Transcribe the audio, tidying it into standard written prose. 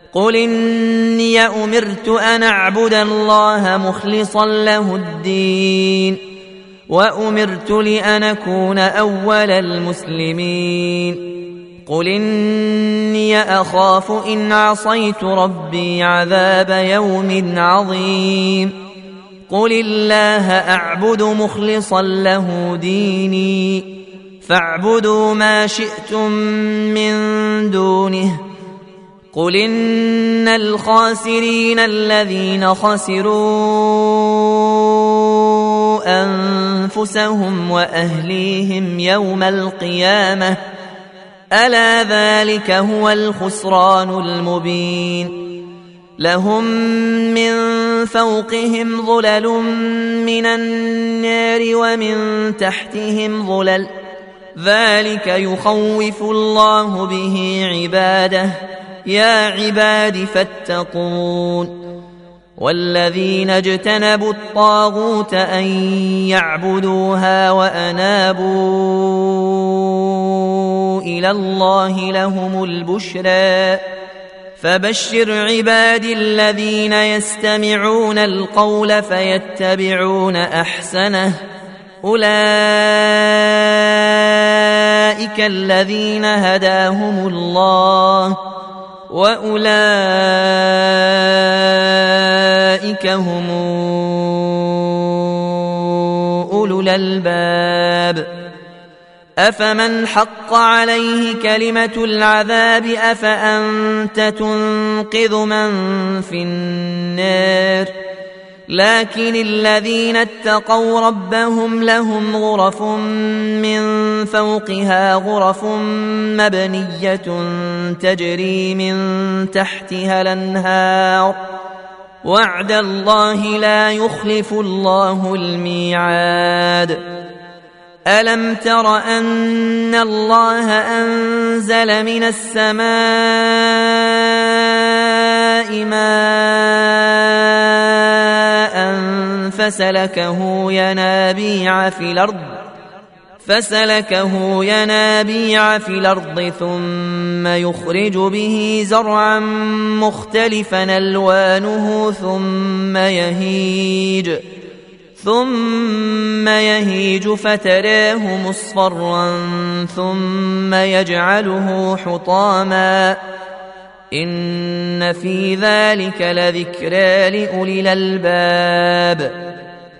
قل إني أمرت أن أعبد الله مخلصا له الدين وأمرت لأن أكون أول المسلمين قل إني أخاف إن عصيت ربي عذاب يوم عظيم قل الله أعبد مخلصا له ديني فاعبدوا ما شئتم من دونه قل إن الخاسرين الذين خسروا أنفسهم وأهليهم يوم القيامة ألا ذلك هو الخسران المبين لهم من فوقهم ظلل من النار ومن تحتهم ظلل ذلك يخوف الله به عباده يا عباد فاتقون والذين اجتنبوا الطاغوت أن يعبدوها وأنابوا إلى الله لهم البشرى فبشر عبادي الذين يستمعون القول فيتبعون أحسنه أولئك الذين هداهم الله وأولئك هم أولو الألباب أفمن حق عليه كلمة العذاب أفأنت تنقذ من في النار لكن الذين اتقوا ربهم لهم غرف من فوقها غرف مبنية تجري من تحتها الأنهار وعد الله لا يخلف الله الميعاد ألم تر أن الله أنزل من السماء ماء فسلكه ينابيع في الأرض ثم يخرج به زرعا مختلفا ألوانه ثم يهيج فتراه مصفرا ثم يجعله حطاما إن في ذلك لذكرى لأولي الألباب